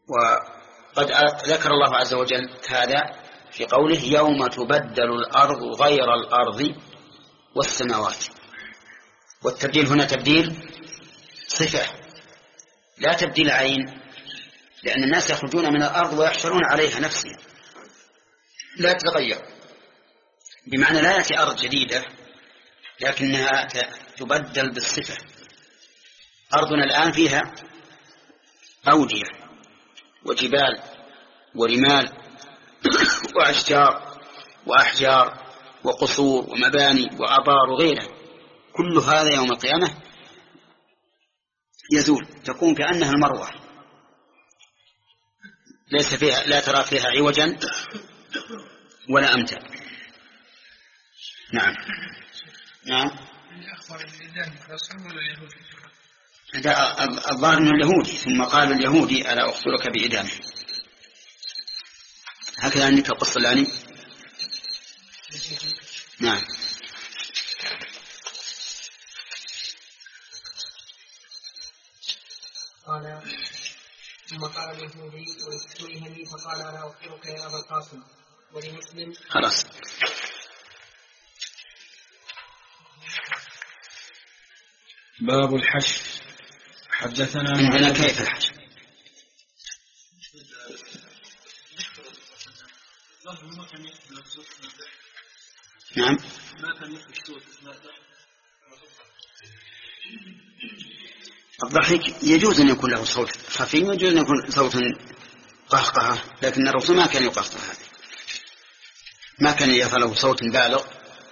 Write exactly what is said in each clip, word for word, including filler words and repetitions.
وقد ذكر الله عز وجل هذا في قوله يوم تبدل الأرض غير الأرض والسماوات. والتبديل هنا تبديل صفة لا تبديل عين، لأن الناس يخرجون من الأرض ويحشرون عليها نفسها لا تتغير، بمعنى لا يأتي أرض جديدة لكنها تبدل بالصفة. أرضنا الآن فيها أودية وجبال ورمال وأشجار وأحجار وقصور ومباني وآبار وغيرها، كل هذا يوم القيامة يزول، تكون كأنها المروة، ليس فيها لا ترى فيها عوجا ولا أمتا. نعم نعم. الظاهر أنه اليهودي، ثم قال اليهودي ألا أخبرك بإدامه، هكذا عندك القصة الآن. نعم. قال ثم قال اليهودي ويستويهني فقال ألا أخبرك يا أبا القاسم. ولمسلم خلاص. باب الحشر. حدثنا عندنا كيف الحشر؟ نعم. الضحك يجوز أن يكون له صوت خفي ويجوز أن يكون صوت قهقهة، لكن الرسول ما كان يقهقه، هذا ما كان يفعله صوت بالغ.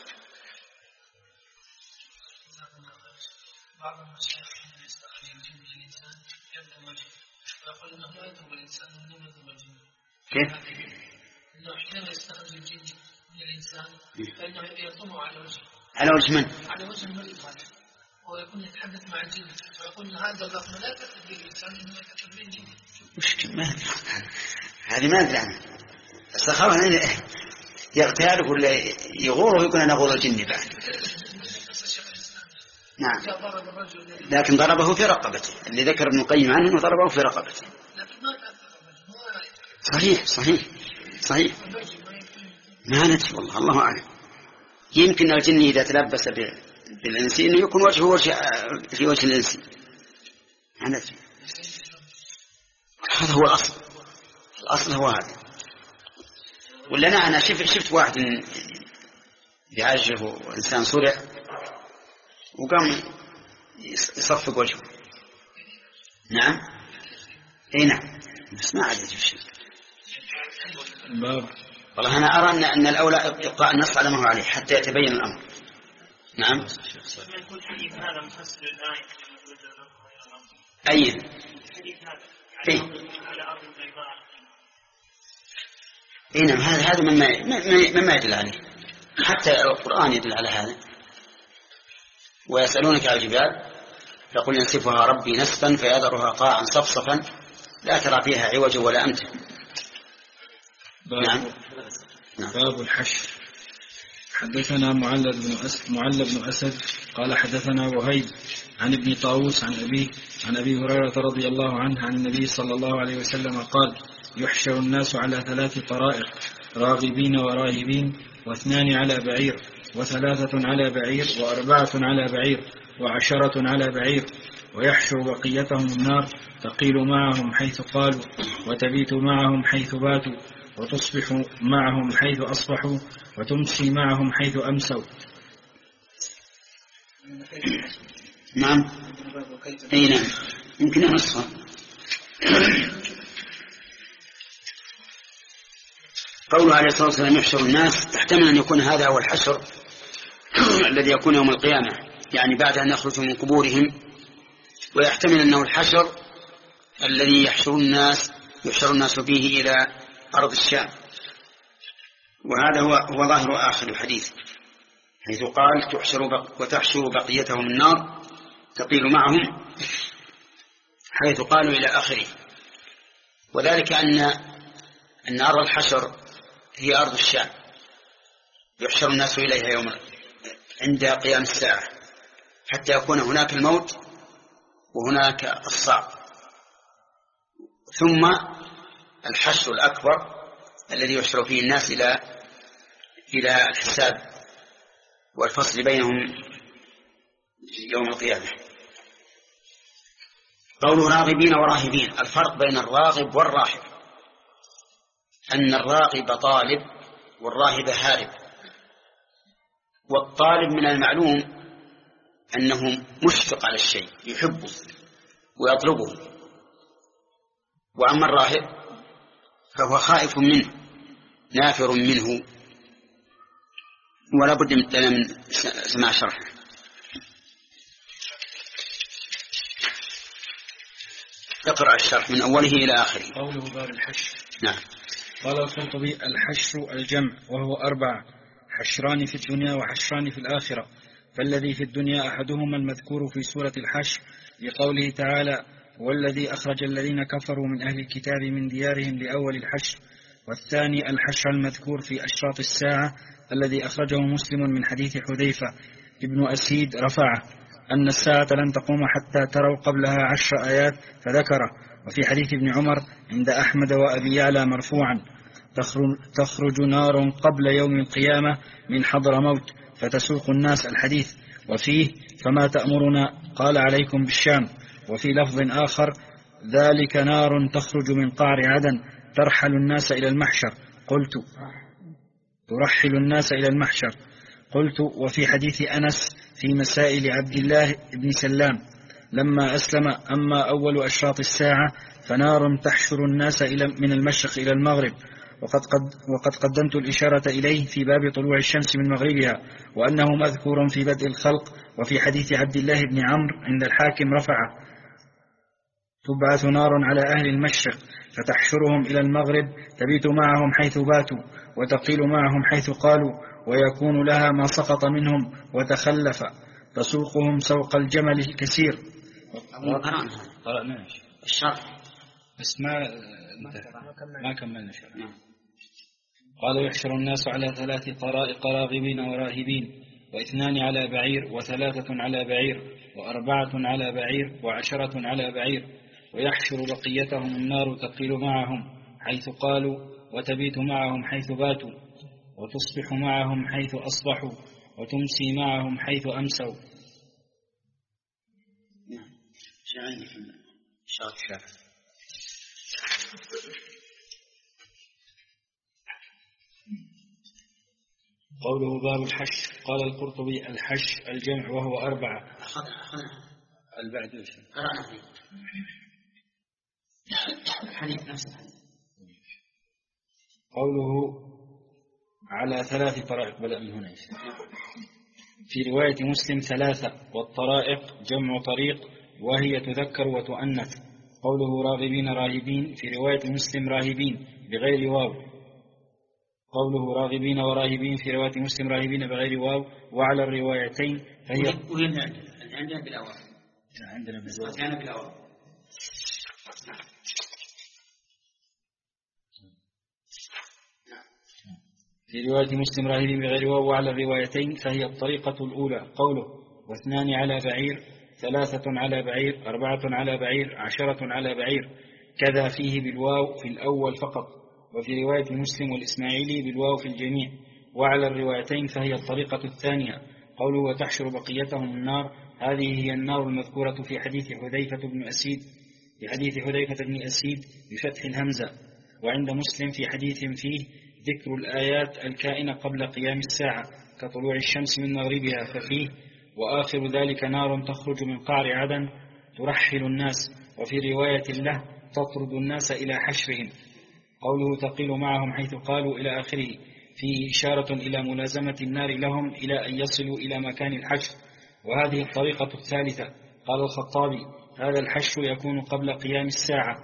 كيف؟ إنه حينما يستخرج الجن من الإنسان فإنه يطمع على وجهه. على وجه من؟ على وجه المريض هذا، ويكون يتحدث مع الجن ويقول هذا اللفظ لا تكتب به الإنسان إنه يكتب به الجن. مشكلة ما هذه ما أدري عنها، استخرها يغتاله ولا يغوره ويكون أنا غور الجن بعد. نعم. لكن ضربه في رقبته، اللي ذكر ابن القيم عنه أنه ضربه في رقبته. صحيح صحيح صحيح ما ندري والله، الله أعلم. يمكن الجن إذا تلبس بالإنسي إنه يكون وجهه وجه في وجه الإنسي، ما ندري. هذا هو الأصل، الأصل هو هذا. ولا أنا أنا شفت شفت واحد يعجب وإنسان صرع وقام يصفق وجهه. نعم اي نعم، بس ما عاد يجيب شيء. والله أنا أرى أن, أن الأولى إبقاء النص على ما هو عليه حتى يتبين الأمر. نعم. يكون حديث هذا مفسر الآية. أي الحديث هذا إيه؟ على أرض البيضاء. إيه نعم، هذا هذا مما مما يدل عليه، حتى القرآن يدل على هذا. ويسألونك على الجبال فقل ينسفها ربي نسفا فيذرها قاعا صفصفا لا ترى فيها عوجا ولا أمتا. نعم. باب الحشر. حدثنا معل بن أسد معل بن أسد قال حدثنا وهيب عن ابن طاووس عن أبيه عن أبي هريرة رضي الله عنه عن النبي صلى الله عليه وسلم قال يحشر الناس على ثلاث طرائق، راغبين وراهبين، واثنان على بعير، وثلاثة على بعير، وأربعة على بعير، وعشرة على بعير، ويحشر بقيتهم النار تقيل معهم حيث قالوا وتبيت معهم حيث باتوا وتصبح معهم حيث أصبحوا وتمسي معهم حيث أمسوا. نعم. أي نعم، يمكن نصها. قوله عليه الصلاة والسلام يحشر الناس، تحتمل أن يكون هذا هو الحشر الذي يكون يوم القيامة، يعني بعد أن يخرجوا من قبورهم، ويحتمل أنه الحشر الذي يحشر الناس يحشر الناس فيه إلى أرض الشام. وهذا هو, هو ظاهر آخر الحديث، حيث قال تحشر بق وتحشر بقيتهم النار تقيل معهم حيث قالوا إلى آخره. وذلك أن أن أرض الحشر هي أرض الشام، يحشر الناس إليها يوم عند قيام الساعة حتى يكون هناك الموت وهناك الصعق، ثم الحشر الأكبر الذي يحشر فيه الناس إلى إلى الحساب والفصل بينهم يوم القيامة. قولوا راغبين وراهبين، الفرق بين الراغب والراهب أن الراغب طالب والراهب هارب. والطالب من المعلوم أنه مشفق على الشيء يحبه ويطلبه، وأما الراهب فهو خائف منه نافر منه، ولا بد من سماع شرحه. اقرأ الشرح من أوله إلى آخره. قوله باب الحشر. نعم. قال القرطبي: الحشر الجمع، وهو أربع: حشران في الدنيا وحشران في الآخرة. فالذي في الدنيا أحدهما المذكور في سورة الحشر لقوله تعالى: والذي أخرج الذين كفروا من أهل الكتاب من ديارهم لأول الحشر. والثاني الحشر المذكور في أشراط الساعة الذي أخرجه مسلم من حديث حذيفة ابن أسيد رفعه أن الساعة لن تقوم حتى تروا قبلها عشر آيات فذكره. وفي حديث ابن عمر عند أحمد وأبي يعلى مرفوعا: تخرج نار قبل يوم القيامة من حضرموت فتسوق الناس الحديث. وفيه: فما تأمرنا؟ قال: عليكم بالشام. وفي لفظ آخر: ذلك نار تخرج من قعر عدن ترحل الناس إلى المحشر. قلت: ترحل الناس إلى المحشر. قلت: وفي حديث أنس في مسائل عبد الله بن سلام لما أسلم: أما أول أشراط الساعة فنار تحشر الناس إلى من المشرق إلى المغرب. وقد, قد وقد قدمت الإشارة إليه في باب طلوع الشمس من مغربها، وأنه مذكور في بدء الخلق. وفي حديث عبد الله بن عمرو عند الحاكم رفعه: تبعث نار على أهل المشرق فتحشرهم إلى المغرب تبيت معهم حيث باتوا وتقيل معهم حيث قالوا، ويكون لها ما سقط منهم وتخلف تسوقهم سوق الجمل الكثير. قرأنا الشرح بس ما ما كملنا شرح. قال: يحشر الناس على ثلاث طرائق: راغبين وراهبين، واثنان على بعير، وثلاثة على بعير، وأربعة على بعير، وعشرة على بعير. ويحشر بقيتهم النار تقيل معهم حيث قالوا وتبيت معهم حيث باتوا وتصبح معهم حيث أصبحوا وتمسي معهم حيث أمسوا. قوله باب الحشر. قال القرطبي: الحشر الجمع، وهو أربعة. البعد قوله على ثلاث طرائق، بدأ من هنا. في رواية مسلم ثلاثة، والطرائق جمع طريق وهي تذكر وتؤنث. قوله راغبين راهبين في رواية مسلم راهبين بغير واو. قوله راغبين وراهبين في رواية مسلم راهبين بغير واو. وعلى الروايتين فهي عندنا بالأول عندنا بالأول. في رواية مسلم راهبين بغير واو. وعلى الروايتين فهي الطريقة الأولى. قوله: واثنان على بعير، ثلاثة على بعير، أربعة على بعير، عشرة على بعير، كذا فيه بالواو في الأول فقط. وفي رواية مسلم والإسماعيلي بالواو في الجميع. وعلى الروايتين فهي الطريقة الثانية. قوله: وتحشر بقيتهم النار، هذه هي النار المذكورة في حديث حذيفة بن أسيد في حديث حذيفة بن أسيد بفتح الهمزة. وعند مسلم في حديث فيه ذكر الآيات الكائنة قبل قيام الساعة كطلوع الشمس من مغربها، ففيه: وآخر ذلك نار تخرج من قعر عدن ترحل الناس. وفي رواية له: تطرد الناس إلى حشرهم. قوله: تقيل معهم حيث قالوا إلى آخره، فيه إشارة إلى ملازمة النار لهم إلى أن يصلوا إلى مكان الحشر. وهذه الطريقة الثالثة. قال الخطابي: هذا الحشر يكون قبل قيام الساعة.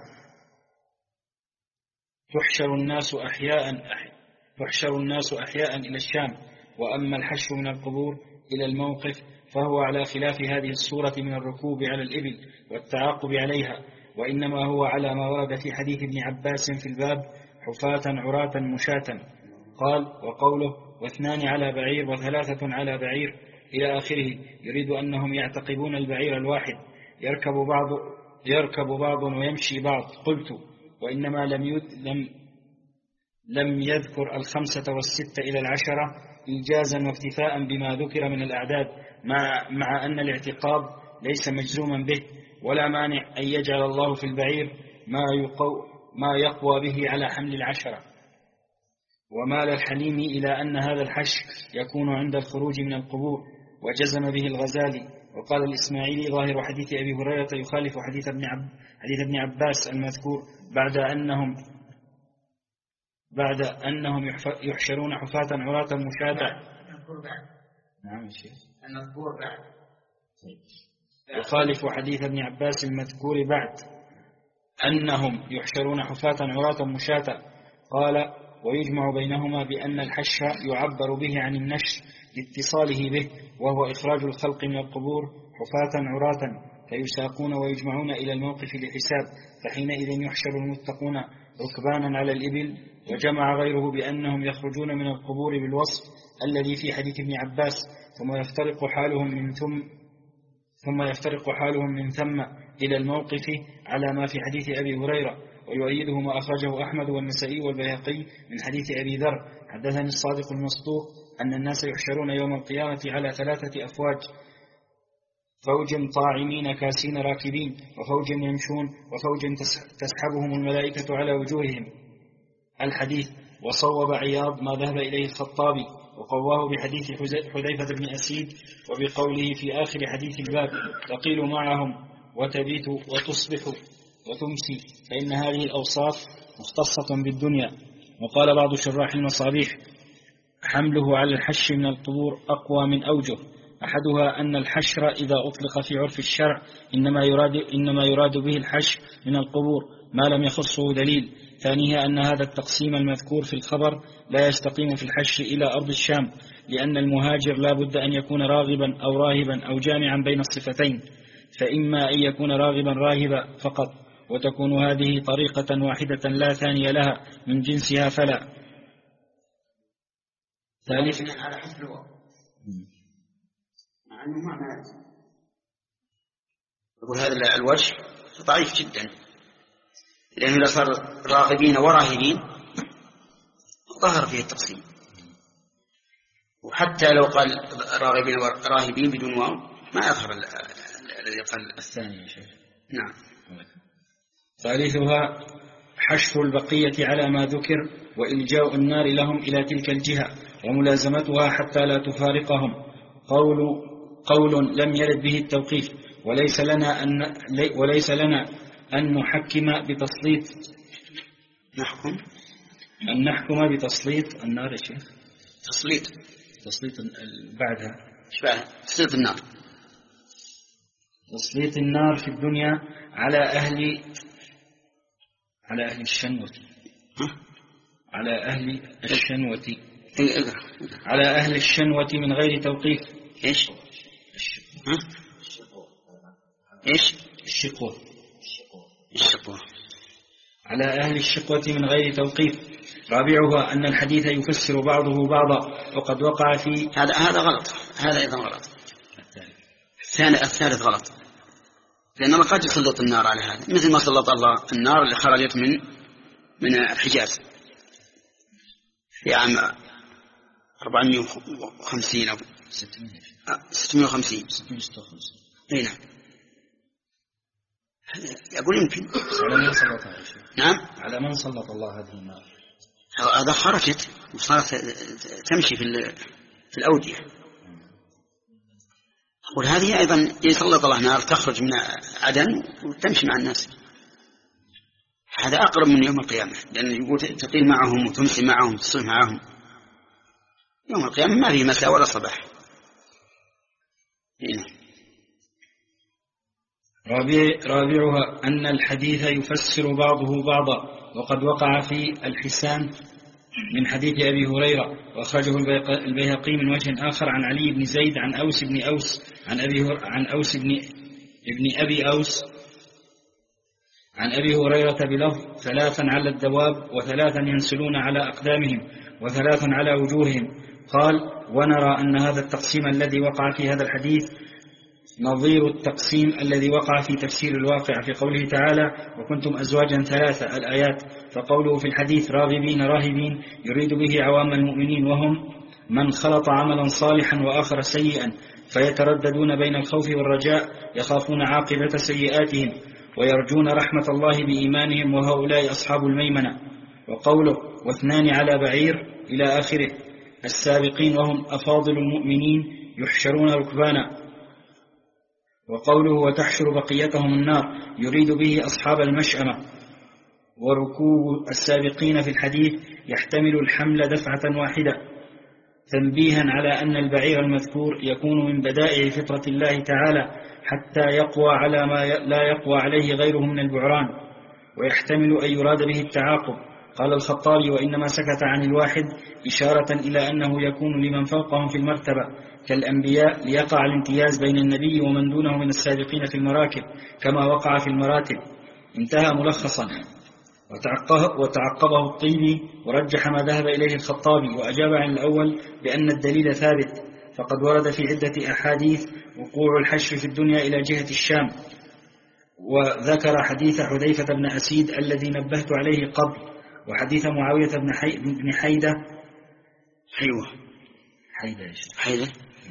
تحشر الناس أحياء تحشر الناس أحياء إلى الشام. وأما الحشر من القبور إلى الموقف فهو على خلاف هذه الصورة من الركوب على الإبل والتعاقب عليها، وإنما هو على ما ورد في حديث ابن عباس في الباب: حفاة عراة مشاة. قال: وقوله: واثنان على بعير وثلاثة على بعير إلى آخره، يريد أنهم يعتقبون البعير الواحد، يركب بعض يركب بعض ويمشي بعض. قلت: وإنما لم يد لم لم يذكر الخمسة والستة إلى العشرة إيجازا واكتفاء بما ذكر من الأعداد، مع, مع أن الاعتقاد ليس مجزوما به، ولا مانع أن يجعل الله في البعير ما, يقو ما يقوى به على حمل العشرة. ومال الحليم إلى أن هذا الحشر يكون عند الخروج من القبور، وجزم به الغزالي. وقال الإسماعيلي ظاهر حديث أبي هريرة يخالف حديث ابن, عب حديث ابن عباس المذكور بعد أنهم بعد أنهم يحشرون حفاة عراة مشاة. نعم شيخ. المذكور بعد. يخالف حديث ابن عباس المذكور بعد أنهم يحشرون حفاة عراة مشاة. قال: ويجمع بينهما بأن الحشر يعبر به عن النشر لاتصاله به، وهو إخراج الخلق من القبور حفاة عراة فيساقون ويجمعون إلى الموقف لحساب، فحينئذ يحشر المتقون ركبانا على الإبل. وجمع غيره بأنهم يخرجون من القبور بالوصف الذي في حديث ابن عباس، ثم يفترق حالهم من ثم ثم يفترق حالهم من ثم إلى الموقف على ما في حديث أبي هريرة. ويؤيده ما أخرجه أحمد والنسائي والبيهقي من حديث أبي ذر: حدثني الصادق المصدوق أن الناس يحشرون يوم القيامة على ثلاثة أفواج: فوج طاعمين كاسين راكبين، وفوج يمشون، وفوج تسحبهم الملائكة على وجوههم. الحديث. وصوب عياض ما ذهب إليه الخطابي، وقواه بحديث حذيفة بن أسيد، وبقوله في آخر حديث الباب: تقيل معهم وتبيت وتصبح وتمسي، فإن هذه الأوصاف مختصة بالدنيا. وقال بعض شراح المصابيح: حمله على الحشر من القبور أقوى من أوجه. أحدها أن الحشر إذا أطلق في عرف الشرع إنما يراد, إنما يراد به الحشر من القبور ما لم يخصه دليل. ثانيها أن هذا التقسيم المذكور في الخبر لا يستقيم في الحشر إلى أرض الشام، لأن المهاجر لا بد أن يكون راغبا أو راهبا أو جامعا بين الصفتين، فإما أن يكون راغبا راهبا فقط، وتكون هذه طريقة واحدة لا ثانية لها من جنسها، فلا. ثالثا على حسب الوقت، مع أنه ما مات. يقول هذا الوجه ضعيف جدا، لأنه لو صار راغبين وراهبين ظهر فيه التقسيم. وحتى لو قال راغبين وراهبين بدون واو ما يظهر الذي قال الثاني يا شيخ. نعم. ثالثها حشر البقية على ما ذكر، وإلجاء النار لهم إلى تلك الجهة، وملازمتها حتى لا تفارقهم. قول قول لم يرد به التوقيف، وليس لنا أن وليس لنا أن نحكم بتسليط نحكم أن نحكم بتسليط النار يا شيخ. تسليط تسليط بعدها شبه تسليط النار تسليط النار في الدنيا على أهل على أهل الشنوة على أهل الشنوة على أهل الشنوة من غير توقيف. إيش ها إيش الشقوة الشقوة على أهل الشقوة من غير توقيف. رابعها أن الحديث يفسر بعضه بعضا، وقد وقع في هذا هذا غلط، هذا أيضا غلط. الثاني الثالث غلط، لأن الله قد يسلط النار على هذا، مثل ما سلط الله النار اللي خرجت من من الحجاز في عام أربعمائة وخمسين أو ستمائة وخمسين. أي نعم. يقول يمكن على من سلط نعم على من سلط الله هذه النار. هذا خرجت وصارت تمشي في في الأودية. أقول هذه أيضا يسلط الله نار تخرج من عدن وتمشي مع الناس. هذا أقرب من يوم القيامة، لأن يقول تقيل معهم وتمشي معهم وتصلح معهم. يوم القيامة ما فيه مساء ولا صباح. هنا. رابع رابعها أن الحديث يفسر بعضه بعضا، وقد وقع في الحسان من حديث أبي هريرة، وأخرجه البيهقي من وجه آخر عن علي بن زيد عن أوس بن أوس عن أبي عن أوس بن ابن أبي أوس عن أبي هريرة بلفظ: ثلاثا على الدواب، وثلاثا ينسلون على أقدامهم، وثلاثا على وجوههم. قال: ونرى أن هذا التقسيم الذي وقع في هذا الحديث نظير التقسيم الذي وقع في تفسير الواقع في قوله تعالى وكنتم أزواجا ثلاثة الآيات. فقوله في الحديث راغبين راهبين يريد به عوام المؤمنين وهم من خلط عملا صالحا وآخر سيئا فيترددون بين الخوف والرجاء يخافون عاقبة سيئاتهم ويرجون رحمة الله بإيمانهم وهؤلاء أصحاب الميمنة. وقوله واثنان على بعير إلى آخره السابقين وهم أفاضل المؤمنين يحشرون ركبانا. وقوله وتحشر بقيتهم النار يريد به أصحاب المشأمة. وركوب السابقين في الحديث يحتمل الحمل دفعة واحدة تنبيها على أن البعير المذكور يكون من بدائع فطرة الله تعالى حتى يقوى على ما لا يقوى عليه غيره من البعران. ويحتمل أن يراد به التعاقب. قال الخطابي وإنما سكت عن الواحد إشارة إلى أنه يكون لمن فوقهم في المرتبة كالأنبياء ليقع الامتياز بين النبي ومن دونه من السابقين في المراكب كما وقع في المراتب. انتهى ملخصا. وتعقبه الطيبي ورجح ما ذهب إليه الخطابي وأجاب عن الأول بأن الدليل ثابت فقد ورد في عدة أحاديث وقوع الحشر في الدنيا إلى جهة الشام. وذكر حديث حذيفة بن أسيد الذي نبهت عليه قبل وحديث معاوية بن, حي... بن حيدة حيوة حيدة حيدة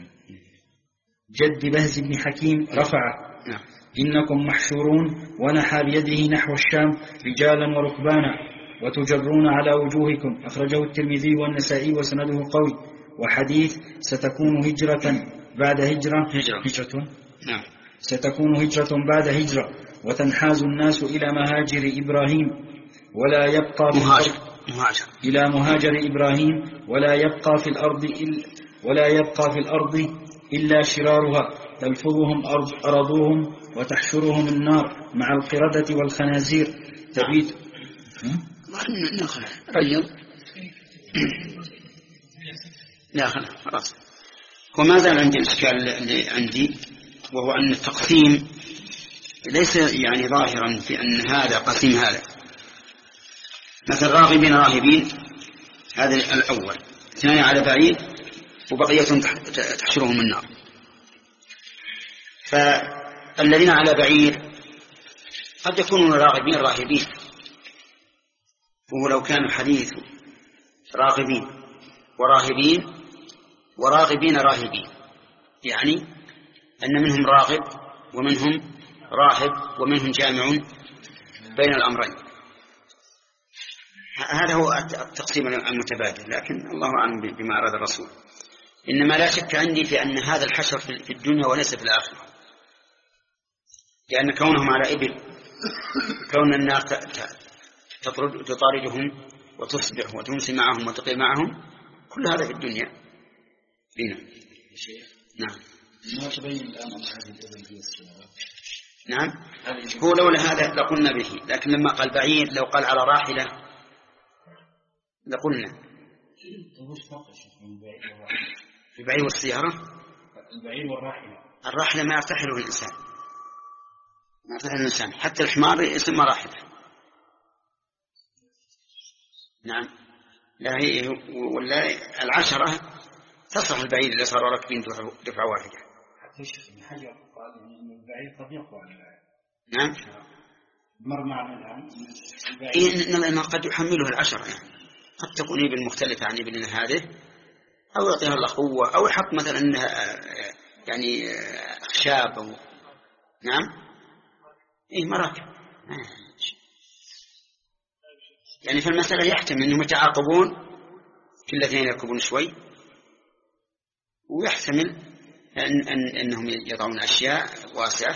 جد بهز بن حكيم رفعه نعم. إنكم محشورون ونحى بيده نحو الشام رجالا وركبانا وتجرون على وجوهكم. أخرجه الترمذي والنسائي وسنده قوي. وحديث ستكون هجرة بعد هجرة هجرة, هجرة. نعم. ستكون هجرة بعد هجرة وتنحاز الناس إلى مهاجر إبراهيم ولا يبقى في مهاجر. الأرض مهاجر. إلى مهاجر إبراهيم ولا يبقى في الأرض إلا ولا يبقى في الأرض إلا شرارها تلفظهم أرضهم وتحشرهم النار مع القردة والخنازير تبيت. رجل لا خلاص. وما زال عندي الإشكال اللي عندي وهو أن التقسيم ليس يعني ظاهرا في أن هذا قسيم هذا. مثل راغبين راهبين هذا الأول اثنان على بعيد وبقية تحشرهم النار. فالذين على بعيد قد يكونون راغبين راهبين ولو كان الحديث راغبين وراهبين وراغبين راهبين يعني أن منهم راغب ومنهم راهب ومنهم جامع بين الأمرين. هذا هو التقسيم المتبادل لكن الله أعلم بما أراد الرسول. إنما لا شك عندي في أن هذا الحشر في الدنيا وليس في الآخرة لأن كونهم على إبل كون النار تطاردهم وتصبح وتمسي معهم وتقي معهم كل هذا في الدنيا. هنا نعم. ما تبين الآن أن هذه الإبل هي السيارة. نعم هو لولا هذا لقلنا به لكن لما قال بعيد لو قال على راحلة لقلنا البعير والسيارة. البعير والراحلة الراحلة ما يرتحله الإنسان ما يرتحله الإنسان حتى الحمار يسمى راحلة. نعم لا هي ولا العشرة تصلح البعير إذا صاروا راكبين دفعة واحدة. حتى الشيخ ابن حجر قال إن البعير قد يقوى على البعير. نعم مر معنا الآن إيه إنما قد يحمله العشرة يعني قد تكون إبل مختلفة عن إبل هذه أو يعطيها الله قوة أو يحط مثلا يعني أخشاب أو نعم إيه مراكب يعني في المسألة يحتمل أنهم يتعاقبون كل اثنين يركبون شوي ويحتمل أن أن أنهم يضعون أشياء واسعة.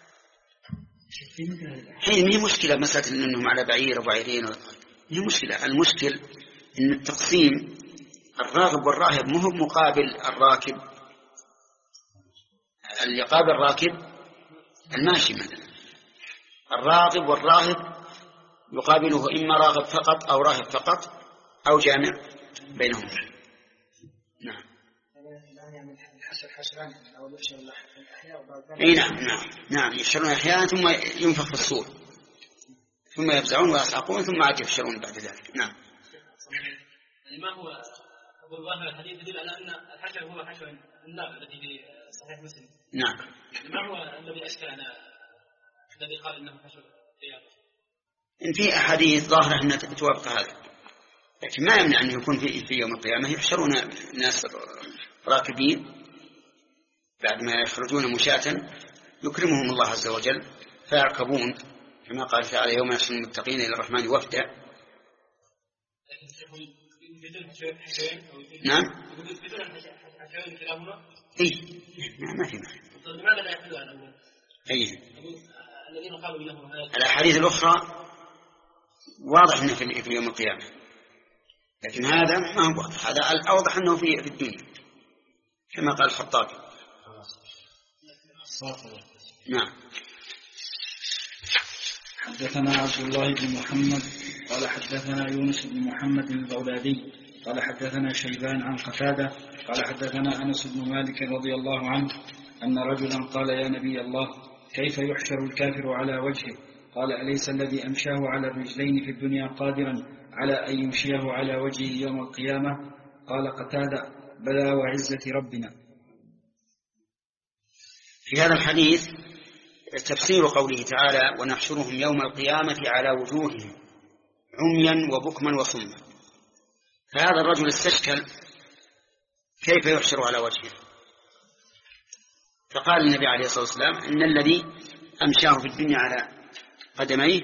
حين هي مشكلة مسألة أنهم على بعير وبعيرين هي مشكلة. المشكل أن التقسيم الراغب والراهب مو مقابل الراكب اللي يقابل الراكب الماشي مثلا. الراغب والراهب يقابله إما راغب فقط أو راهب فقط أو جامع بينهم. نعم اي نعم نعم نعم يحشرون احيانا ثم ينفخ في الصور ثم يفزعون ويصعقون ثم عاد يحشرون بعد ذلك. نعم. ما هو أقول ظاهر الحديث يدل على أن الحشر هو حشر النار التي في صحيح مسلم. نعم. ما هو الذي أشكلنا الذي قال إنه حشر قيامة؟ إن في أحاديث ظاهرة أنها توافق هذا، لكن ما يمنع أن يكون في, في يوم القيامة يحشرون ناس راكبين بعد ما يخرجون مشاة يكرمهم الله عز وجل فيركبون كما قال تعالى يوم يحشر المتقين إلى الرحمن وفدا. نعم. إيه ما في معنى. لماذا لا يحملها الأول؟ أيه. الذين قالوا إنه الأحاديث الأخرى واضح أنه في يوم القيامة، لكن هذا ما هو واضح. هذا الأوضح أنه في في الدنيا كما قال الخطابي. نعم. حدثنا عبد الله بن محمد قال حدثنا يونس بن محمد البغدادي قال حدثنا شيبان عن قتادة قال حدثنا أنس بن مالك رضي الله عنه أن رجلا قال يا نبي الله كيف يحشر الكافر على وجهه؟ قال أليس الذي أمشاه على الرجلين في الدنيا قادرا على أن يمشيه على وجهه يوم القيامة؟ قال قتادة بلى وعزة ربنا. في هذا الحديث تفسير قوله تعالى ونحشرهم يوم القيامة على وجوههم عميا وبكما وصما. فهذا الرجل استشكل كيف يحشر على وجهه، فقال النبي عليه الصلاة والسلام إن الذي أمشاه في الدنيا على قدميه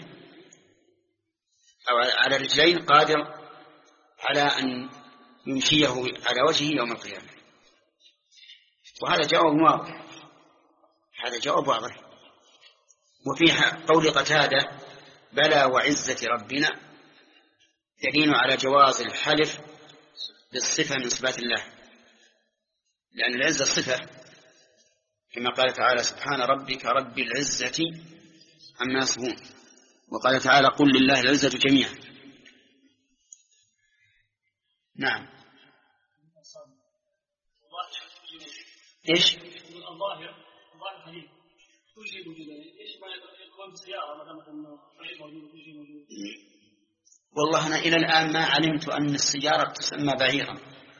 أو على رجلين قادر على أن يمشيه على وجهه يوم القيامة. وهذا جواب واضح، هذا جواب واضح. وفي قول قتادة بلى وعزة ربنا دليل على جواز الحلف بالصفة من صفات الله، لأن العزة صفة كما قال تعالى سبحان ربك رب العزة عما يصفون، وقال تعالى قل لله العزة جميعا. نعم. إيش؟ الظاهر الظاهر حديث كل شيء موجود، إيش ما يكون سيارة مثلا إنه طريق موجود كل شيء موجود. والله أنا إلى الآن ما علمت أن السيارة تسمى بعيرا،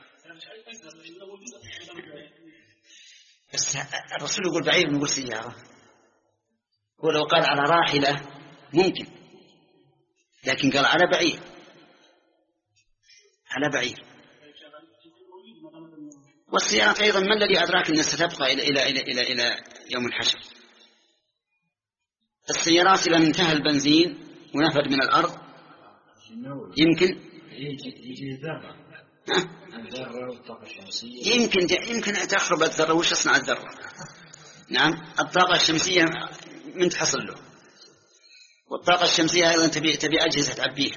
بس الرسول يقول بعير نقول سيارة، ولو قال على راحلة ممكن، لكن قال على بعير، على بعير. والسيارة أيضا ما الذي أدراك أنها ستبقى إلى, إلى, إلى, إلى, إلى يوم الحشر؟ السيارات إذا انتهى البنزين ونفد من الأرض يمكن يجي ذرة الذرة والطاقة الشمسية يمكن يمكن تخرب الذرة. وش تصنع الذرة؟ نعم. الطاقة الشمسية من تحصل له، والطاقة الشمسية أيضا تبي تبي أجهزة تعبيها.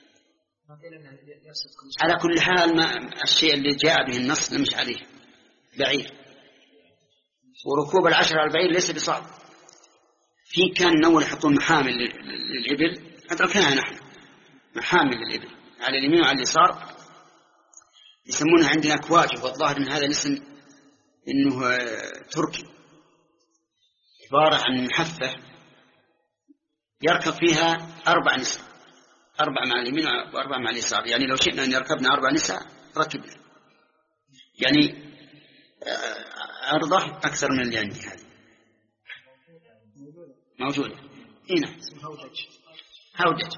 على كل حال ما الشيء اللي جاء به النص نمشي عليه بعير. وركوب العشرة على البعير ليس بصعب. في كان نول يحطون محامل للإبل أدركناها نحن، محامل للإبل على اليمين وعلى اليسار، يسمونها عندنا كواجب، والظاهر أن هذا الاسم إنه تركي، عبارة عن محفة يركب فيها أربع نساء، أربع مع اليمين وأربع مع اليسار. يعني لو شئنا أن يركبنا أربع نساء ركبنا، يعني عرضه أكثر من اللي عندي. هذا موجودة هنا هودج.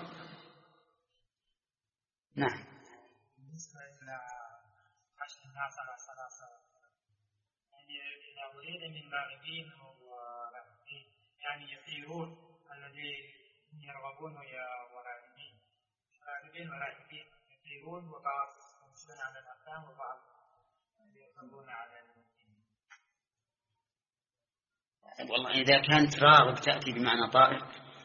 نعم. بالنسبة إلى حشر الناس على ثلاثة، يعني إذا أريد من لاعبين أو لاعبين يعني يطيرون الذي يرغبون ولاعبين لاعبين ولاعبين يطيرون وبعض يمشون على الأقدام وبعض يرغبون على الممكن. والله إذا كانت راغب تأتي بمعنى طائر.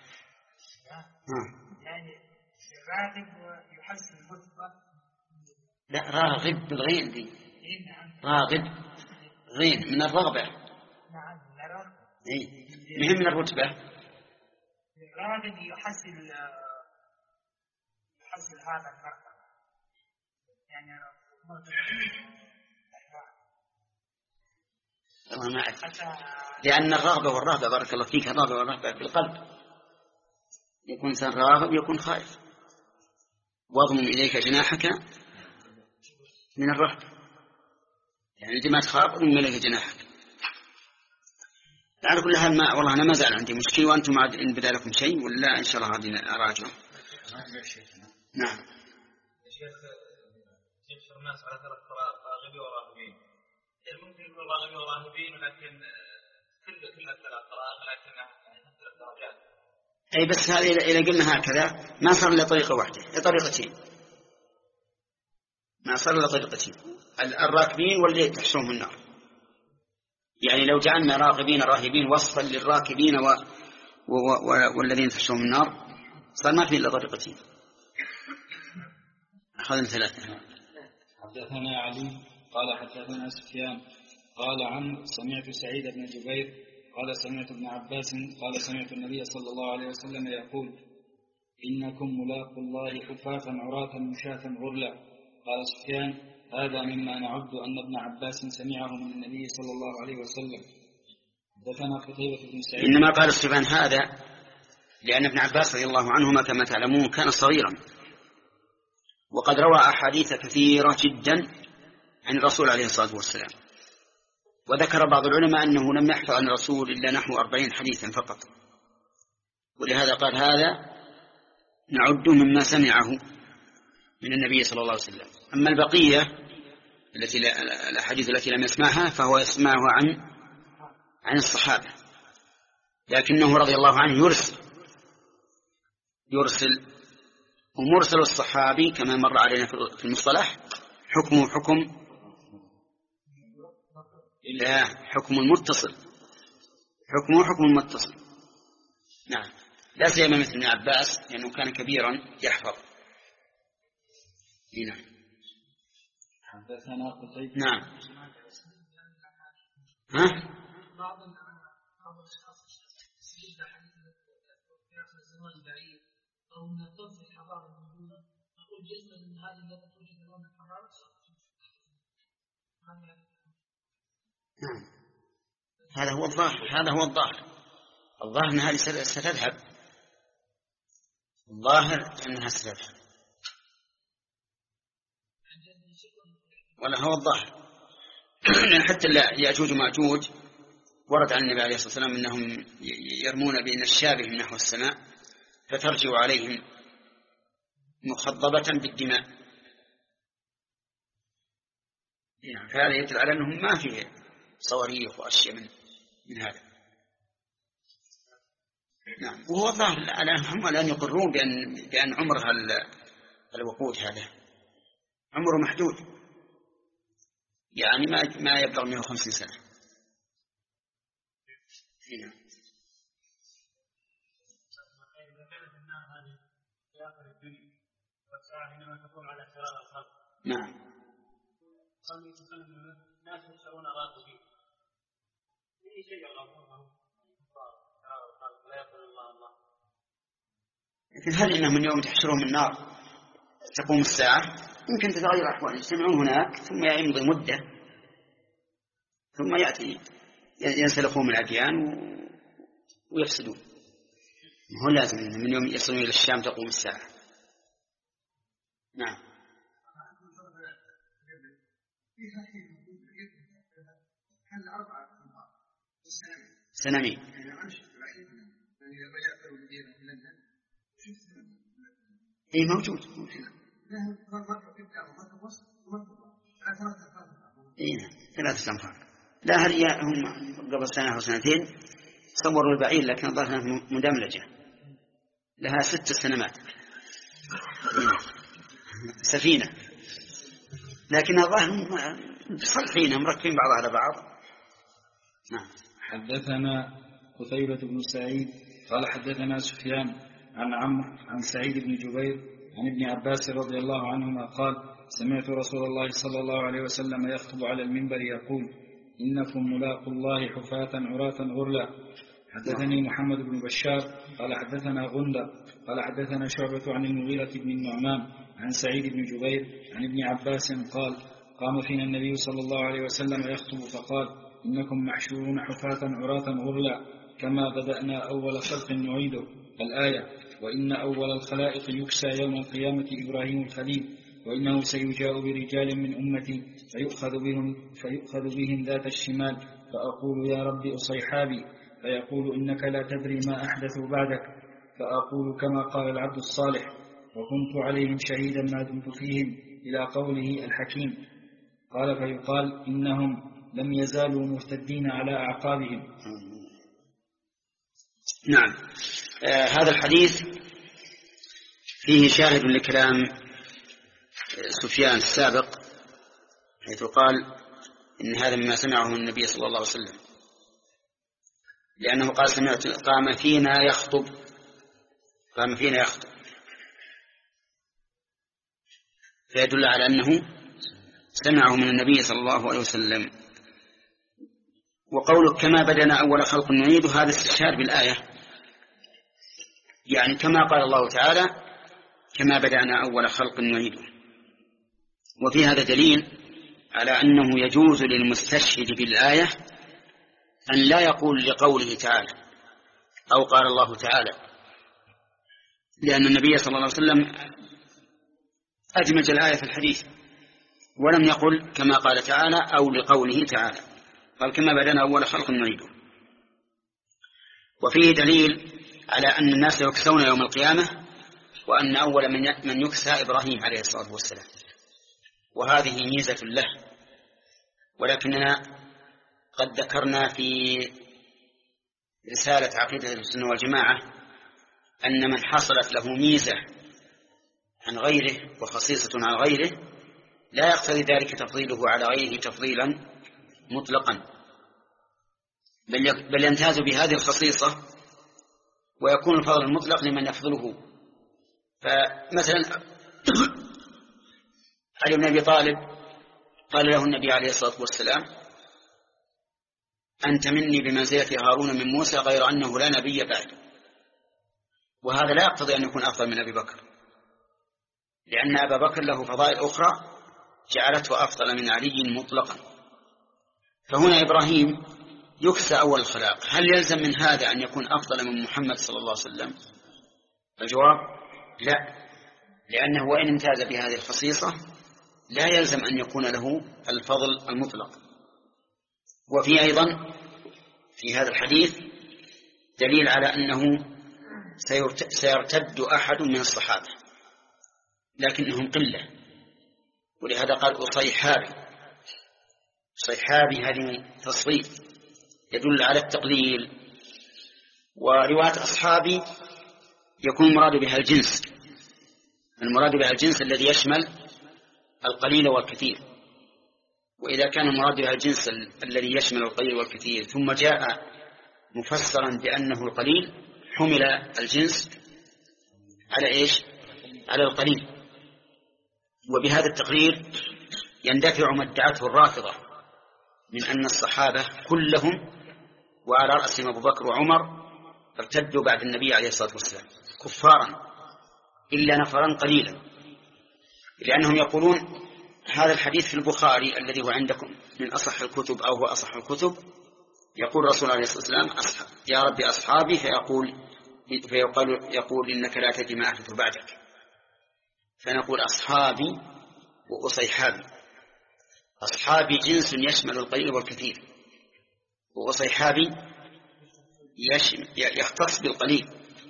يعني الراغب يحسن الرتبة. لا راغب بالغين دي. راغب غين من الرغبة. نعم من الرغبة. إيه مهم من الرتبة. الراغب يحسن يحسن هذا المرتبة. يعني والله ما أعرف، لأن الرغبة والرهبة بارك الله فيك، الرغبة والرهبة في القلب. يكون إنسان راغب يكون خائف. واضم إليك جناحك من الرهبة، يعني أنت ما تخاف اضم إليك جناحك. على كل حال ما والله أنا ما زال عندي مشكلة، وأنتم عاد إن بدا لكم شيء ولا إن شاء الله هذه أراجعه. نعم. يا شيخ يحشر الناس على ثلاث طرائق، راغبين وراهبين. ممكن يكون راغبين وراهبين ولكن كل كل الثلاث طرائق لكنها ثلاث درجات. أي بس هذه إذا قلنا هكذا ما صار إلا طريقة واحدة، إلا طريقتين. ما صار إلا طريقتين، الراكبين واللي تحشرهم النار. يعني لو جعلنا راغبين راهبين وصفا للراكبين و... و... و... والذين تحشرهم النار صار ما في إلا طريقتين. أخذنا ثلاثة. حدثنا علي قال حدثنا سفيان قال عن سمعت سعيد بن جبير قال سمعت ابن عباس قال سمعت النبي صلى الله عليه وسلم يقول إنكم ملاقوا الله حفاة عراة مشاة غرلا. قال سفيان هذا مما نعد أن ابن عباس سمعه من النبي صلى الله عليه وسلم. حدثنا قتيبة بن سعيد. إنما قال سفيان هذا لأن ابن عباس رضي الله عنهما كما تعلمون كان صغيرا، وقد روى أحاديث كثيرة جدا عن الرسول عليه الصلاة والسلام، وذكر بعض العلماء أنه لم يحفظ عن الرسول إلا نحو أربعين حديثا فقط، ولهذا قال هذا نعد مما سمعه من النبي صلى الله عليه وسلم. أما البقية التي الأحاديث التي لم يسمعها فهو يسمعها عن عن الصحابة، لكنه رضي الله عنه يرسل يرسل ومرسل الصحابي كما مر علينا في المصطلح حكمه حكم لا حكم المتصل، حكمه حكم المتصل. نعم، لا سيما مثل ابن عباس لأنه كان كبيرا يحفظ. نعم. حدثنا قتيبة. نعم. ها؟ بعض بعض الأشخاص يستدل حديث في آخر الزمان البعيد أو من الطرف الحضارة الموجودة، نقول جزء من هذه التي توجد اليوم الحضارة. نعم، هذا هو الظاهر، هذا هو الظاهر الظاهر أن هذه ستذهب، الظاهر أنها ستذهب، ولا هو الظاهر. لأن حتى يأجوج ومأجوج ورد عن النبي عليه الصلاة والسلام أنهم يرمون بين الشابه من نحو السماء فترجع عليهم مخضبة بالدماء. يعني فهذا يدل على أنهم ما فيه صواريخ وأشياء من, من هذا. نعم، وهو الظاهر عليهم أن يقرون بأن, بأن عمر الوقود هذا عمره محدود، يعني ما ما يبلغ مئة وخمسين سنة. هنا. نعم. لكن هل إنه من يوم تحشرهم النار تقوم الساعة؟ يمكن تتغير أحوال، يجتمعون هناك ثم يمضي مدة ثم يأتي ينسلخون من الأديان ويفسدون. هو لازم من يوم يصلون إلى الشام تقوم الساعة. نعم. سنمي. اي موجود. اي ثلاثة أنفار. لا هل هم قبل سنة أو سنتين صوروا البعير لكن ظهرها مدملجة لها ست سنوات سفينة، لكن الظاهر صلحين مركبين بعض على بعض. نعم. حدثنا قتيبة بن سعيد قال حدثنا سفيان عن عمرو عن سعيد بن جبير عن ابن عباس رضي الله عنهما قال سمعت رسول الله صلى الله عليه وسلم يخطب على المنبر يقول إنكم ملاقوا الله حفاة عراة غرلا. حدثني محمد بن بشار قال حدثنا غندر قال حدثنا شعبة عن المغيرة بن النعمان عن سعيد بن جبير عن ابن عباس قال قام فينا النبي صلى الله عليه وسلم يخطب فقال إنكم محشورون حفاة عراة غرلا كما بدأنا أول خلق نعيده الآية وإن أول الخلائق يكسى يوم القيامة إبراهيم الخليل وإنه سيجاء برجال من أمتي فيؤخذ بهم, فيؤخذ بهم ذات الشمال فأقول يا رب أصيحابي فيقول إنك لا تدري ما أحدثوا بعدك، فأقول كما قال العبد الصالح: وكنت عليهم شهيدا ما دمت فيهم، إلى قوله الحكيم. قال: فيقال إنهم لم يزالوا مرتدين على أعقابهم. نعم. آه هذا الحديث فيه شاهد لكلام سفيان السابق، حيث قال إن هذا مما سمعه من النبي صلى الله عليه وسلم، لأنه قال: سمعت قام فينا يخطب، قام فينا يخطب، فيدل على أنه سمعه من النبي صلى الله عليه وسلم. وقوله كما بدنا أول خلق نعيد، هذا استشهاد بالآية، يعني كما قال الله تعالى: كما بدأنا أول خلق نعيده. وفي هذا دليل على أنه يجوز للمستشهد بالآية أن لا يقول لقوله تعالى أو قال الله تعالى، لأن النبي صلى الله عليه وسلم أدمج الآية في الحديث، ولم يقل كما قال تعالى أو لقوله تعالى، قال كما بدأنا أول خلق نعيده. وفيه دليل على أن الناس يكسون يوم القيامة، وأن أول من يكسى إبراهيم عليه الصلاة والسلام، وهذه ميزة له. ولكننا قد ذكرنا في رسالة عقيدة السنة والجماعة أن من حصلت له ميزة عن غيره وخصيصة عن غيره لا يقتضي ذلك تفضيله على غيره تفضيلا مطلقا، بل يمتاز بهذه الخصيصة ويكون الفضل المطلق لمن يفضله. فمثلا علي بن أبي طالب قال له النبي عليه الصلاة والسلام: أنت مني بمنزلة هارون من موسى، غير أنه لا نبي بعد. وهذا لا يقتضي أن يكون أفضل من أبي بكر، لأن أبا بكر له فضائل أخرى جعلته أفضل من علي مطلقا. فهنا إبراهيم يكسى أول الخلاق، هل يلزم من هذا أن يكون أفضل من محمد صلى الله عليه وسلم؟ الجواب: لا، لأنه وإن امتاز بهذه الخصيصة لا يلزم أن يكون له الفضل المطلق. وفي أيضا في هذا الحديث دليل على أنه سيرتد أحد من الصحابة، لكنهم قلة، ولهذا قال أصيحابي. صيحابي هذه تصريف يدل على التقليل. ورواية أصحابي يكون المراد بها الجنس، المراد بها الجنس الذي يشمل القليل والكثير. وإذا كان المراد بها الجنس الذي يشمل القليل والكثير ثم جاء مفسرا بأنه القليل، حمل الجنس على إيش؟ على القليل. وبهذا التقرير يندفع ما ادعته الرافضة من أن الصحابة كلهم وعلى رأسهم أبو بكر وعمر ارتدوا بعد النبي عليه الصلاة والسلام كفارا إلا نفرا قليلا، لأنهم يقولون هذا الحديث في البخاري الذي هو عندكم من أصح الكتب أو هو أصح الكتب، يقول الرسول عليه الصلاة والسلام: أصحاب يا ربي أصحابي، فيقول فيقول يقول إنك لا تدري ما أحدث بعدك، فنقول أصحابي وأصيحابي. أصحابي جنس يشمل القليل والكثير، وأصيحابي يختص بالقليل.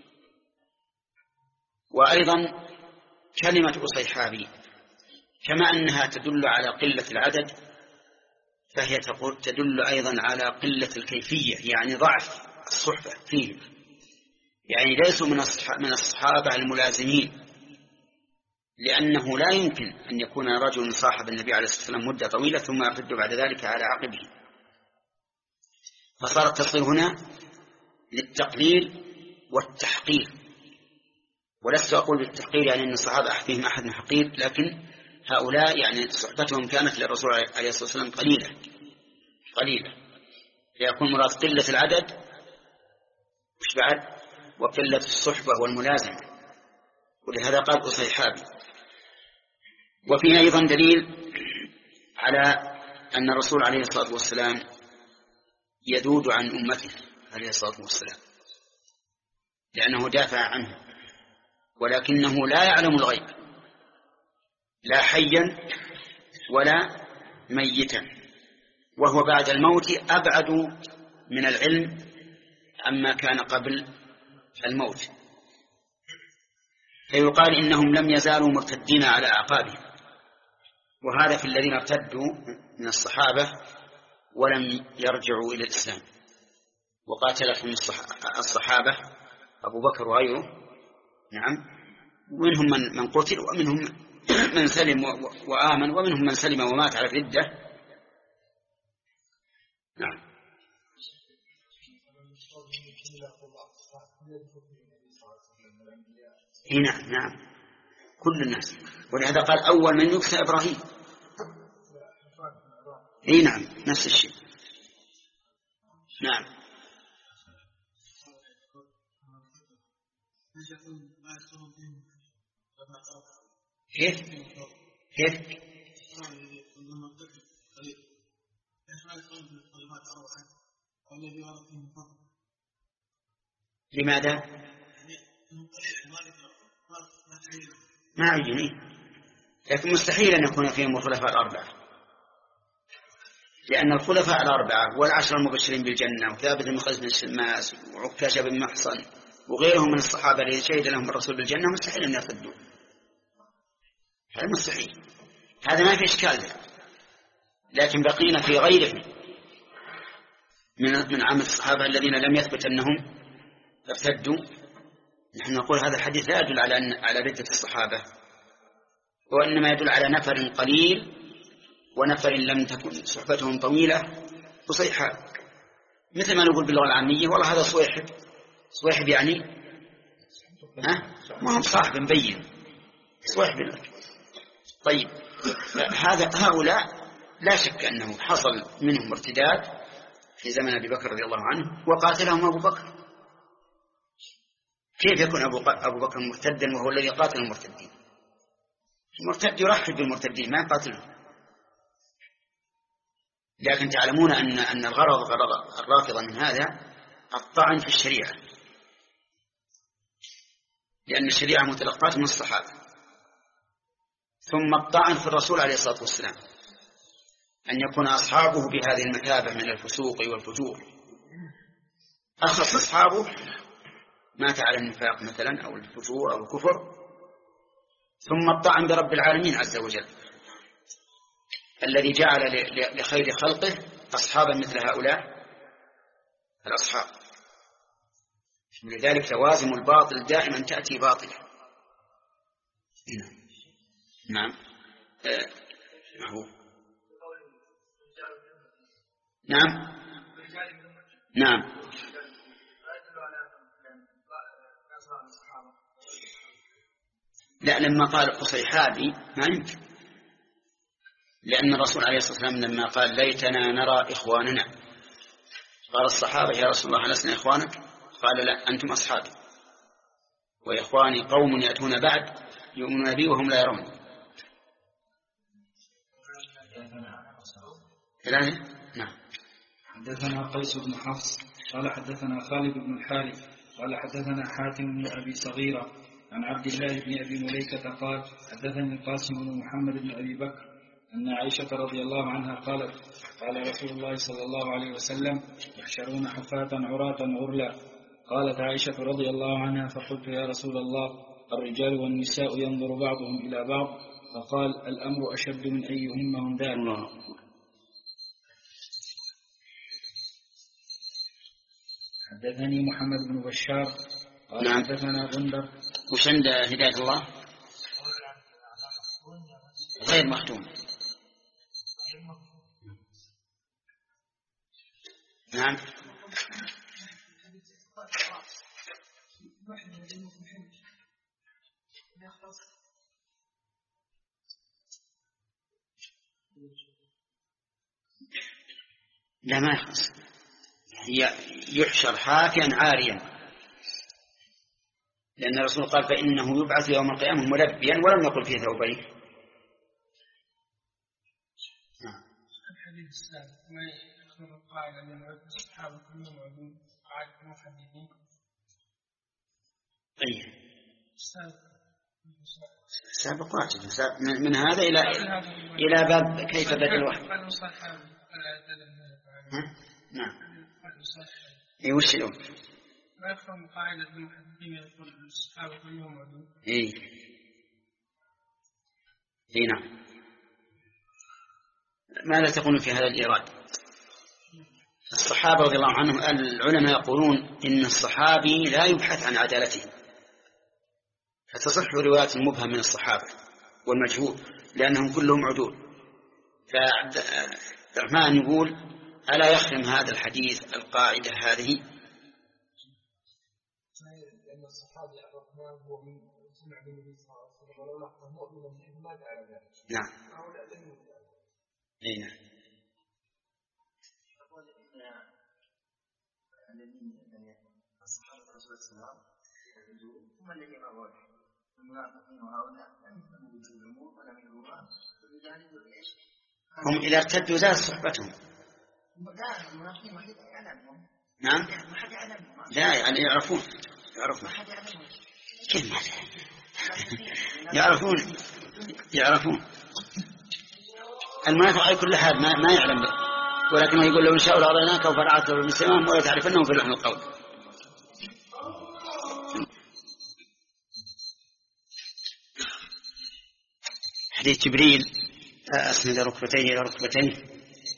وأيضا كلمة أصيحابي كما أنها تدل على قلة العدد، فهي تدل أيضا على قلة الكيفية، يعني ضعف الصحبة فيه، يعني ليسوا من الصحابة الملازمين، لأنه لا يمكن أن يكون رجل صاحب النبي عليه الصلاة والسلام مدة طويلة ثم يرتد بعد ذلك على عقبه. فصار التصغير هنا للتقليل والتحقير، ولست أقول بالتحقير يعني أن الصحابة فيهم أحد حقير، لكن هؤلاء يعني صحبتهم كانت للرسول عليه الصلاة والسلام قليلة قليلة، ليكون مراد قلة العدد وش بعد وقلة الصحبة والملازمة، ولهذا قال أصيحابي. وفيه أيضا دليل على أن الرسول عليه الصلاة والسلام يذود عن أمته عليه الصلاة والسلام، لأنه دافع عنه، ولكنه لا يعلم الغيب، لا حيا ولا ميتا، وهو بعد الموت أبعد من العلم أما كان قبل الموت، فيقال إنهم لم يزالوا مرتدين على أعقابهم، وهذا في الذين ارتدوا من الصحابة ولم يرجعوا إلى الإسلام وقاتلهم الصحابة أبو بكر وغيره، نعم، ومنهم من, من قتل ومنهم من سلم وآمن ومنهم من سلم ومات على الردة. نعم. إيه نعم نعم كل الناس، ولهذا قال أول من يكسى إبراهيم. إيه نعم نفس الشيء. نعم. كيف كيف لماذا ما عجني، لكن مستحيل أن يكون فيهم الخلفاء الأربعة، لأن الخلفاء الأربعة والعشر المبشرين بالجنة وثابت بن قيس بن شماس وعكاشة بن محصن وغيرهم من الصحابة الذين شهد لهم الرسول بالجنة مستحيل أن يرتدوا، هذا مستحيل، هذا ما في إشكال ده. لكن بقينا في غيرهم من من عامة الصحابة الذين لم يثبت أنهم ارتدوا، نحن نقول هذا الحديث لا يدل على أن على ردة الصحابة، وإنما يدل على نفر قليل ونفر لم تكن صحبتهم طويلة وصيحة، مثل ما نقول باللغة العامية والله هذا صويحب. صويحب يعني ها ما هم صاحب مبين صويحب. طيب هذا هؤلاء لا شك أنه حصل منهم ارتداد في زمن أبي بكر رضي الله عنه وقاتلهم أبو بكر. كيف يكون أبو بكر مرتدا وهو الذي قاتل المرتدين؟ المرتد يرحب بالمرتدين ما يقاتلهم. لكن تعلمون أن أن الغرض غرض الرافضة من هذا الطعن في الشريعة، لأن الشريعة متلقاة من الصحابة، ثم الطعن في الرسول عليه الصلاة والسلام أن يكون أصحابه بهذه المثابة من الفسوق والفجور، أخص أصحابه مات على النفاق مثلا أو الفجور أو الكفر، ثم الطعن برب العالمين عز وجل الذي جعل لخير خلقه أصحابا مثل هؤلاء الأصحاب. لذلك لوازم الباطل دائما تأتي باطلة. نعم آه. هو. نعم نعم لا، لما قال قصيحابي ما يمكن، لأن الرسول عليه الصلاة والسلام لما قال ليتنا نرى إخواننا قال الصحابة يا رسول الله لسنا إخوانك؟ قال لا أنتم أصحابي، وإخواني قوم يأتون بعد يؤمنون بي وهم لا يرون. نعم. حدثنا قيس بن حفص قال حدثنا خالد بن الحارث قال حدثنا حاتم بن أبي صغيرة عن عبد الله بن أبي مليكة قال حدثني القاسم بن محمد بن أبي بكر أن عائشة رضي الله عنها قالت قال رسول الله صلى الله عليه وسلم يحشرون حفاة عراة غرلا. قالت عائشة رضي الله عنها فقلت يا رسول الله الرجال والنساء ينظر بعضهم إلى بعض؟ فقال الأمر أشد من أن يهمهم ذلك. حدثني محمد بن بشار قال نعم. حدثنا غندر. وش عند هداية الله؟ غير مختوم. نعم. لا ما يخلص، يحشر حافيا عاريا، لأن الرسول قال فإنه يبعث يوم القيامة ملبيا ولم يقل فيه ثوبين. الحديث السابق ما يخبر القائل أن الصحابة كلهم عدول عاد محددين. أي السابق واجب من, من هذا إلى إلى باب كيف بدل الوحي. نعم. نعم. إيه وش له؟ ويفهم قاعدة المحدثين يقول الصحابة كلهم عدول. إيه إيه نعم. ماذا تقولون في هذا الإيراد؟ الصحابة رضي الله عنهم العلماء يقولون إن الصحابي لا يبحث عن عدالته، فتصح روايات المبهم من الصحابة والمجهول لأنهم كلهم عدول. فعبد الرحمن يقول ألا يخرم هذا الحديث القاعدة هذه؟ لأن الصحابي الرحمن هو من سمع بالنبي صلى الله عليه وسلم ولو لحظة مؤمنا به ما تعالى ذلك. نعم. أي نعم. أقول إن الذين الصحابة الرسول صلى الله عليه وسلم هم الذين رووا المنافقين وهؤلاء لم يفهموا بوجود الأمور ولم يروها فبجانب إيش؟ هم إذا ارتدوا زاد صحبتهم. لا المنافقين واحد يعلمهم. نعم. ما حد يعلمهم. لا يعني يعرفون يعرفون. ما حد يعلمهم. كيف ما يعرفون يعرفون. المنافق على كل حال ما ما يعلم به، ولكن يقول لو إن شاء الله رأيناك وفرعت له بالسمام ولا تعرف أنه في لحن القول. حديث جبريل أسند ركبتيه إلى ركبتيه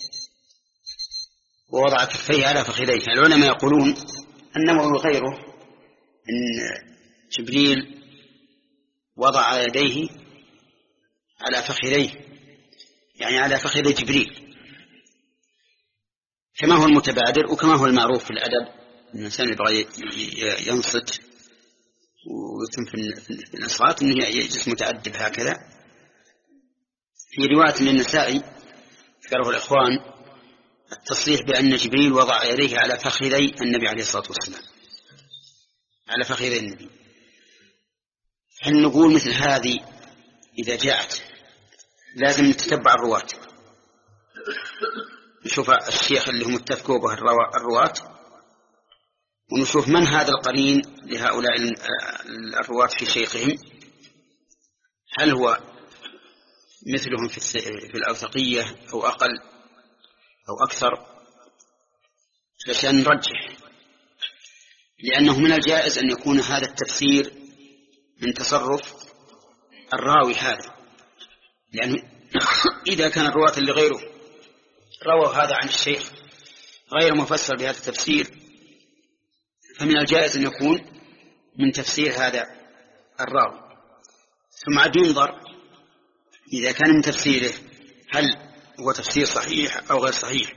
ووضع كفيه على فخذيه. العلماء يقولون النووي وغيره إن جبريل وضع يديه على فخذيه، يعني على فخذ جبريل كما هو المتبادر وكما هو المعروف في الأدب. الإنسان يبغى ينصت ويتم في الإنصات أنه يجلس متأدب هكذا. في رواية من النسائي ذكره الإخوان التصريح بأن جبريل وضع يديه على فخذي النبي عليه الصلاة والسلام، على فخذي النبي. هل نقول مثل هذه إذا جاءت لازم نتتبع الرواة، نشوف الشيخ اللي هم اتفقوا به الرواة ونشوف من هذا القرين لهؤلاء الرواة في شيخهم، هل هو مثلهم في الأوثقية أو أقل أو أكثر، عشان نرجح. لأنه من الجائز أن يكون هذا التفسير من تصرف الراوي هذا، لأنه إذا كان الرواة اللي غيره رووا هذا عن الشيخ غير مفسر بهذا التفسير فمن الجائز أن يكون من تفسير هذا الراوي. ثم عاد ينظر إذا كان من تفسيره هل هو تفسير صحيح أو غير صحيح،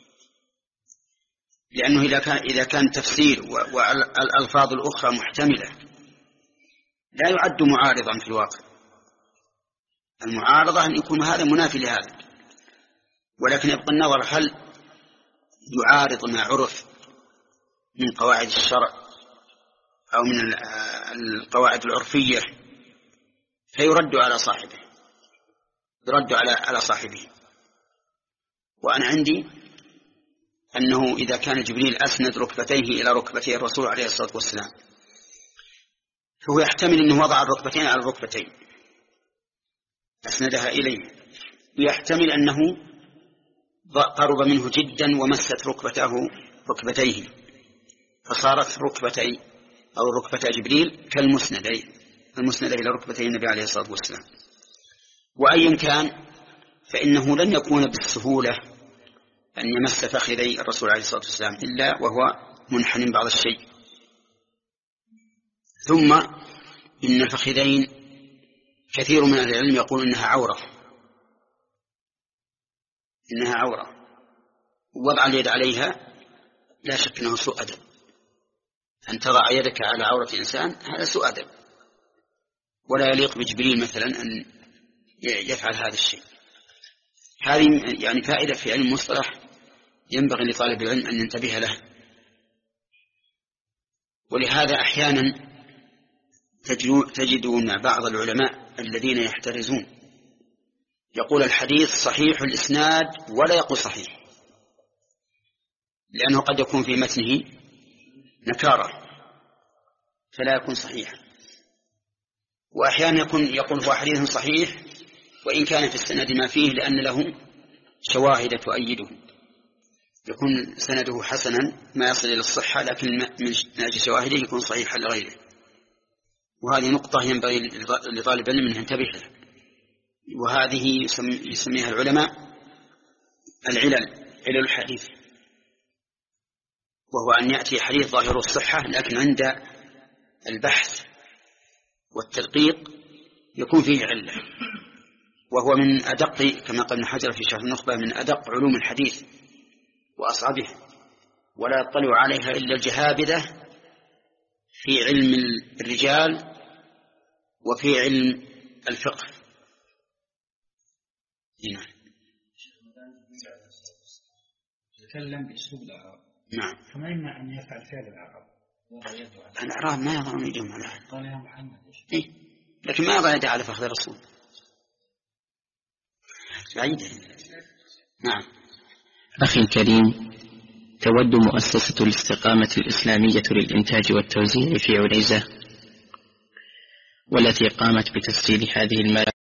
لأنه إذا كان إذا كان تفسير والألفاظ الأخرى محتملة لا يعد معارضا في الواقع. المعارضة أن يكون هذا منافي لهذا، ولكن يبقى النظر هل يعارض ما عرف من قواعد الشرع أو من القواعد العرفية فيرد على صاحبه يرد على على صاحبه. وأنا عندي أنه إذا كان جبريل أسند ركبتيه إلى ركبتي الرسول عليه الصلاة والسلام فهو يحتمل أنه وضع الركبتين على الركبتين أسندها إليه، ويحتمل أنه قرب منه جدا ومست ركبته ركبتيه فصارت ركبتي أو ركبة جبريل كالمسندين المسند إلى ركبتي النبي عليه الصلاة والسلام. وأيا كان فإنه لن يكون بالسهولة أن يمس فخذي الرسول عليه الصلاة والسلام إلا وهو منحن بعض الشيء. ثم إن الفخذين كثير من العلم يقول إنها عورة إنها عورة ووضع اليد عليها لا شك أنه سوء أدب. أن تضع يدك على عورة إنسان هذا سوء أدب، ولا يليق بجبريل مثلا أن يفعل هذا الشيء. هذه يعني فائدة في علم المصطلح ينبغي لطالب العلم أن ينتبه له. ولهذا أحيانا تجدون بعض العلماء الذين يحترزون يقول الحديث صحيح الإسناد ولا يقول صحيح، لأنه قد يكون في متنه نكارة فلا يكون صحيحا. وأحيانا يكون يقول هو حديث صحيح وإن كان في السند ما فيه لأن له شواهد تؤيده. يكون سنده حسنا ما يصل إلى الصحة، لكن من أجل شواهده يكون صحيحا لغيره. وهذه نقطة ينبغي لطالب العلم أن ينتبه لها، وهذه يسميها العلماء العلل، علل الحديث، وهو أن يأتي حديث ظاهر الصحة لكن عند البحث والتدقيق يكون فيه علة، وهو من أدق، كما قال ابن حجر في شرح النخبة، من أدق علوم الحديث وأصعبها، ولا يطلع عليها إلا الجهابذة في علم الرجال وفي علم الفقه. هنا يتكلم بأسلوب الأعراب. نعم. فما يمنع أن يفعل فعل الأعراب. الأعراب ما يضعون يدهم على، قال يا محمد إيه؟ لكن ما يضع يده على فخذ الرسول بعيدة. نعم. أخي الكريم، تود مؤسسة الاستقامة الإسلامية للإنتاج والتوزيع في عنيزة، والتي قامت بتسجيل هذه المادة